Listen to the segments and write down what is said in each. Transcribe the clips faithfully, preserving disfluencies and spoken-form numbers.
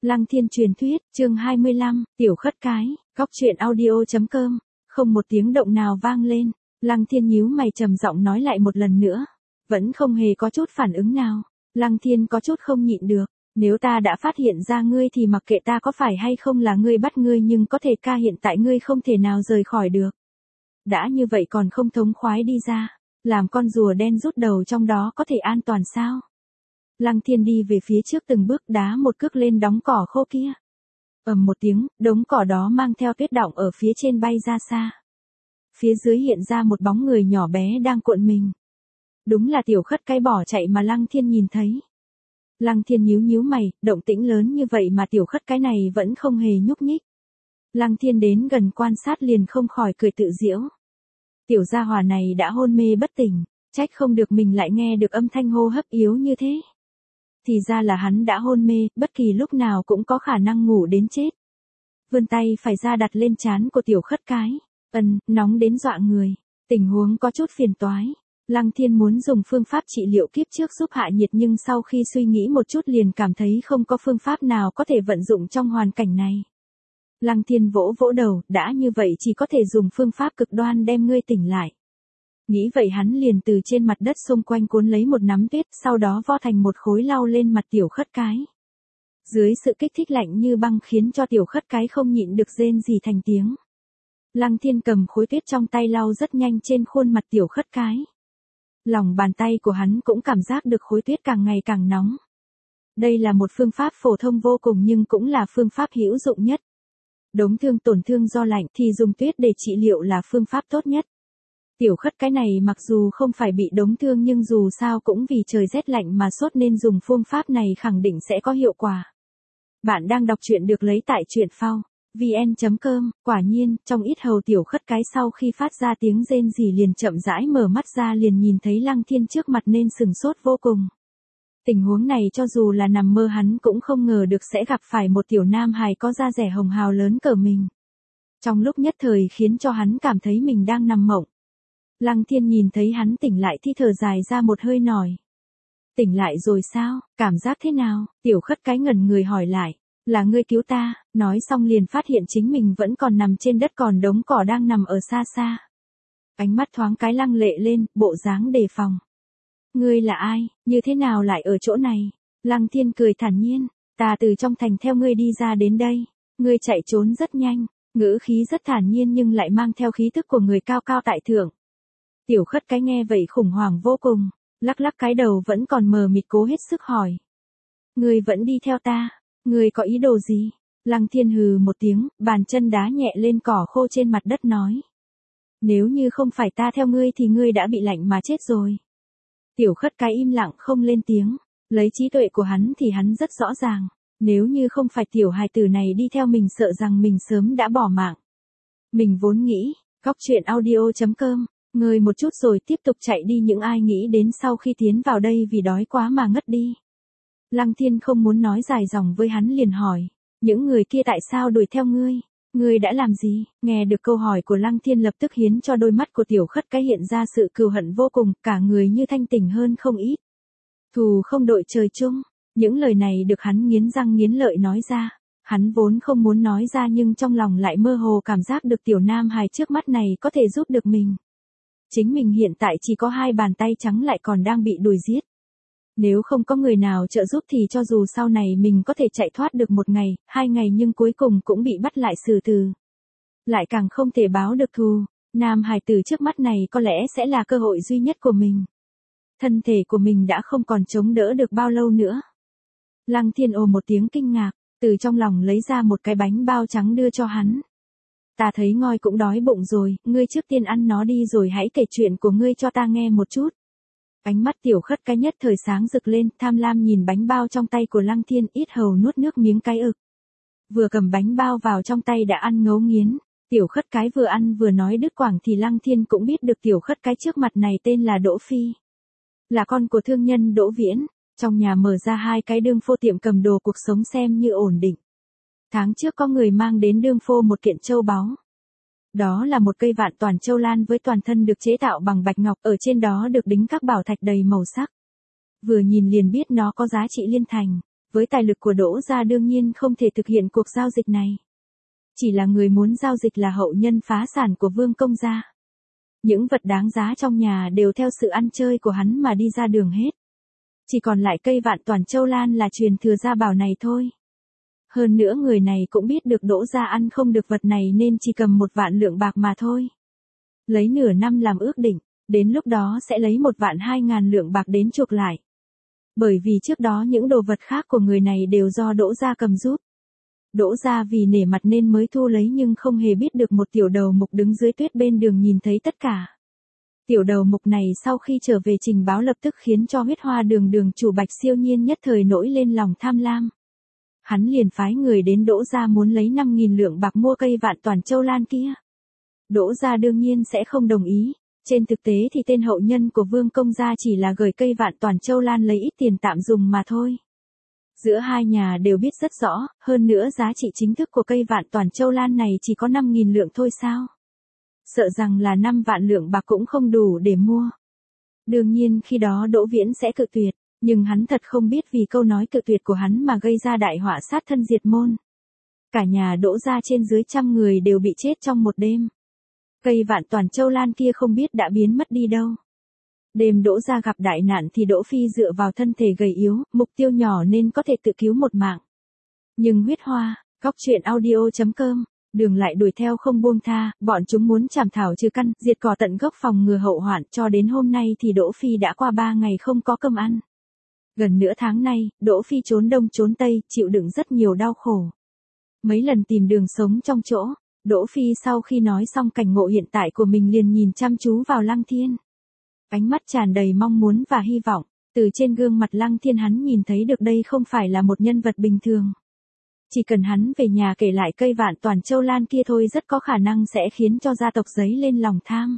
Lăng Thiên truyền thuyết, chương hai mươi lăm, Tiểu Khất Cái, Góc truyện audio chấm com. Không một tiếng động nào vang lên, Lăng Thiên nhíu mày trầm giọng nói lại một lần nữa. Vẫn không hề có chút phản ứng nào. Lăng Thiên có chút không nhịn được. Nếu ta đã phát hiện ra ngươi thì mặc kệ ta có phải hay không là ngươi bắt ngươi, nhưng có thể ca hiện tại ngươi không thể nào rời khỏi được. Đã như vậy còn không thống khoái đi ra, làm con rùa đen rút đầu trong đó có thể an toàn sao? Lăng Thiên đi về phía trước từng bước, đá một cước lên đống cỏ khô kia. Ầm một tiếng, đống cỏ đó mang theo tuyết đọng ở phía trên bay ra xa. Phía dưới hiện ra một bóng người nhỏ bé đang cuộn mình. Đúng là Tiểu Khất Cái bỏ chạy mà Lăng Thiên nhìn thấy. Lăng Thiên nhíu nhíu mày, động tĩnh lớn như vậy mà Tiểu Khất Cái này vẫn không hề nhúc nhích. Lăng Thiên đến gần quan sát liền không khỏi cười tự giễu. Tiểu gia hỏa này đã hôn mê bất tỉnh, trách không được mình lại nghe được âm thanh hô hấp yếu như thế. Thì ra là hắn đã hôn mê, bất kỳ lúc nào cũng có khả năng ngủ đến chết. Vươn tay phải ra đặt lên trán của Tiểu Khất Cái. Ân, nóng đến dọa người. Tình huống có chút phiền toái. Lăng Thiên muốn dùng phương pháp trị liệu kiếp trước giúp hạ nhiệt, nhưng sau khi suy nghĩ một chút liền cảm thấy không có phương pháp nào có thể vận dụng trong hoàn cảnh này. Lăng Thiên vỗ vỗ đầu, đã như vậy chỉ có thể dùng phương pháp cực đoan đem ngươi tỉnh lại. Nghĩ vậy hắn liền từ trên mặt đất xung quanh cuốn lấy một nắm tuyết, sau đó vo thành một khối lau lên mặt Tiểu Khất Cái. Dưới sự kích thích lạnh như băng khiến cho Tiểu Khất Cái không nhịn được rên rỉ thành tiếng. Lăng Thiên cầm khối tuyết trong tay lau rất nhanh trên khuôn mặt Tiểu Khất Cái. Lòng bàn tay của hắn cũng cảm giác được khối tuyết càng ngày càng nóng. Đây là một phương pháp phổ thông vô cùng nhưng cũng là phương pháp hữu dụng nhất. Đống thương tổn thương do lạnh thì dùng tuyết để trị liệu là phương pháp tốt nhất. Tiểu Khất Cái này mặc dù không phải bị đống thương nhưng dù sao cũng vì trời rét lạnh mà sốt nên dùng phương pháp này khẳng định sẽ có hiệu quả. Bạn đang đọc truyện được lấy tại truyện phao vn chấm com. Quả nhiên, trong ít hầu Tiểu Khất Cái sau khi phát ra tiếng rên rỉ liền chậm rãi mở mắt ra, liền nhìn thấy Lăng Thiên trước mặt nên sừng sốt vô cùng. Tình huống này cho dù là nằm mơ hắn cũng không ngờ được sẽ gặp phải một tiểu nam hài có da dẻ hồng hào lớn cỡ mình. Trong lúc nhất thời khiến cho hắn cảm thấy mình đang nằm mộng. Lăng Thiên nhìn thấy hắn tỉnh lại thì thở dài ra một hơi nổi. Tỉnh lại rồi sao, cảm giác thế nào? Tiểu Khất Cái ngẩn người hỏi lại. Là ngươi cứu ta, nói xong liền phát hiện chính mình vẫn còn nằm trên đất, còn đống cỏ đang nằm ở xa xa. Ánh mắt thoáng cái lăng lệ lên, bộ dáng đề phòng. Ngươi là ai, như thế nào lại ở chỗ này? Lăng Thiên cười thản nhiên, ta từ trong thành theo ngươi đi ra đến đây. Ngươi chạy trốn rất nhanh, ngữ khí rất thản nhiên nhưng lại mang theo khí tức của người cao cao tại thượng. Tiểu Khất Cái nghe vậy khủng hoảng vô cùng, lắc lắc cái đầu vẫn còn mờ mịt cố hết sức hỏi. Ngươi vẫn đi theo ta, ngươi có ý đồ gì? Lăng Thiên hừ một tiếng, bàn chân đá nhẹ lên cỏ khô trên mặt đất nói. Nếu như không phải ta theo ngươi thì ngươi đã bị lạnh mà chết rồi. Tiểu Khất Cái im lặng không lên tiếng, lấy trí tuệ của hắn thì hắn rất rõ ràng, nếu như không phải tiểu hài tử này đi theo mình sợ rằng mình sớm đã bỏ mạng. Mình vốn nghĩ, Góc truyện audio chấm com, ngơi một chút rồi tiếp tục chạy đi, những ai nghĩ đến sau khi tiến vào đây vì đói quá mà ngất đi. Lăng Thiên không muốn nói dài dòng với hắn liền hỏi, những người kia tại sao đuổi theo ngươi? Ngươi đã làm gì? Nghe được câu hỏi của Lăng Thiên lập tức khiến cho đôi mắt của Tiểu Khất Cái hiện ra sự cừu hận vô cùng, cả người như thanh tỉnh hơn không ít. Thù không đội trời chung, những lời này được hắn nghiến răng nghiến lợi nói ra. Hắn vốn không muốn nói ra nhưng trong lòng lại mơ hồ cảm giác được tiểu nam hài trước mắt này có thể giúp được mình. Chính mình hiện tại chỉ có hai bàn tay trắng lại còn đang bị đuổi giết. Nếu không có người nào trợ giúp thì cho dù sau này mình có thể chạy thoát được một ngày, hai ngày nhưng cuối cùng cũng bị bắt lại xử tử. Lại càng không thể báo được thù, nam hài tử trước mắt này có lẽ sẽ là cơ hội duy nhất của mình. Thân thể của mình đã không còn chống đỡ được bao lâu nữa. Lăng Thiên ồ một tiếng kinh ngạc, từ trong lòng lấy ra một cái bánh bao trắng đưa cho hắn. Ta thấy ngoi cũng đói bụng rồi, ngươi trước tiên ăn nó đi rồi hãy kể chuyện của ngươi cho ta nghe một chút. Ánh mắt Tiểu Khất Cái nhất thời sáng rực lên, tham lam nhìn bánh bao trong tay của Lăng Thiên, ít hầu nuốt nước miếng cái ực. Vừa cầm bánh bao vào trong tay đã ăn ngấu nghiến, Tiểu Khất Cái vừa ăn vừa nói đứt quãng thì Lăng Thiên cũng biết được Tiểu Khất Cái trước mặt này tên là Đỗ Phi. Là con của thương nhân Đỗ Viễn, trong nhà mở ra hai cái đương phô tiệm cầm đồ, cuộc sống xem như ổn định. Tháng trước có người mang đến đương phô một kiện châu báu. Đó là một cây vạn toàn châu lan với toàn thân được chế tạo bằng bạch ngọc, ở trên đó được đính các bảo thạch đầy màu sắc. Vừa nhìn liền biết nó có giá trị liên thành. Với tài lực của Đỗ gia đương nhiên không thể thực hiện cuộc giao dịch này. Chỉ là người muốn giao dịch là hậu nhân phá sản của Vương công gia. Những vật đáng giá trong nhà đều theo sự ăn chơi của hắn mà đi ra đường hết. Chỉ còn lại cây vạn toàn châu lan là truyền thừa gia bảo này thôi. Hơn nữa người này cũng biết được Đỗ gia ăn không được vật này nên chỉ cầm một vạn lượng bạc mà thôi. Lấy nửa năm làm ước định, đến lúc đó sẽ lấy một vạn hai ngàn lượng bạc đến chuộc lại. Bởi vì trước đó những đồ vật khác của người này đều do Đỗ gia cầm giúp. Đỗ gia vì nể mặt nên mới thu lấy nhưng không hề biết được một tiểu đầu mục đứng dưới tuyết bên đường nhìn thấy tất cả. Tiểu đầu mục này sau khi trở về trình báo lập tức khiến cho huyết hoa đường đường chủ Bạch Siêu Nhiên nhất thời nổi lên lòng tham lam. Hắn liền phái người đến Đỗ gia muốn lấy năm nghìn lượng bạc mua cây vạn toàn châu lan kia. Đỗ gia đương nhiên sẽ không đồng ý. Trên thực tế thì tên hậu nhân của Vương công gia chỉ là gửi cây vạn toàn châu lan lấy ít tiền tạm dùng mà thôi. Giữa hai nhà đều biết rất rõ, hơn nữa giá trị chính thức của cây vạn toàn châu lan này chỉ có năm nghìn lượng thôi sao. Sợ rằng là năm vạn lượng bạc cũng không đủ để mua. Đương nhiên khi đó Đỗ Viễn sẽ cự tuyệt, nhưng hắn thật không biết vì câu nói cự tuyệt của hắn mà gây ra đại họa sát thân diệt môn. Cả nhà Đỗ gia trên dưới trăm người đều bị chết trong một đêm. Cây vạn toàn châu lan kia không biết đã biến mất đi đâu. Đêm Đỗ gia gặp đại nạn thì Đỗ Phi dựa vào thân thể gầy yếu, mục tiêu nhỏ nên có thể tự cứu một mạng. Nhưng huyết hoa, góc truyện audio chấm com, Đường lại đuổi theo không buông tha, bọn chúng muốn chảm thảo trừ căn, diệt cỏ tận gốc phòng ngừa hậu hoạn, cho đến hôm nay thì Đỗ Phi đã qua ba ngày không có cơm ăn. Gần nửa tháng nay, Đỗ Phi trốn đông trốn tây, chịu đựng rất nhiều đau khổ. Mấy lần tìm đường sống trong chỗ, Đỗ Phi sau khi nói xong cảnh ngộ hiện tại của mình liền nhìn chăm chú vào Lăng Thiên. Ánh mắt tràn đầy mong muốn và hy vọng, từ trên gương mặt Lăng Thiên hắn nhìn thấy được đây không phải là một nhân vật bình thường. Chỉ cần hắn về nhà kể lại cây vạn toàn châu lan kia thôi rất có khả năng sẽ khiến cho gia tộc dấy lên lòng tham.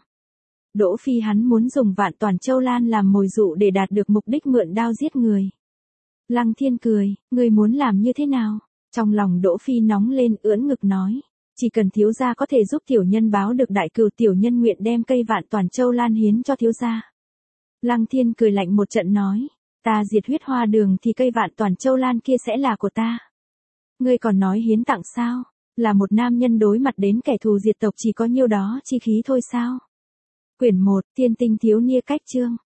Đỗ Phi hắn muốn dùng vạn toàn châu lan làm mồi dụ để đạt được mục đích mượn đao giết người. Lăng Thiên cười, ngươi muốn làm như thế nào? Trong lòng Đỗ Phi nóng lên ưỡn ngực nói. Chỉ cần thiếu gia có thể giúp tiểu nhân báo được đại cừu tiểu nhân nguyện đem cây vạn toàn châu lan hiến cho thiếu gia. Lăng Thiên cười lạnh một trận nói, ta diệt huyết hoa đường thì cây vạn toàn châu lan kia sẽ là của ta. Ngươi còn nói hiến tặng sao? Là một nam nhân đối mặt đến kẻ thù diệt tộc chỉ có nhiêu đó chi khí thôi sao? Quyển một, Thiên tinh thiếu nia cách chương.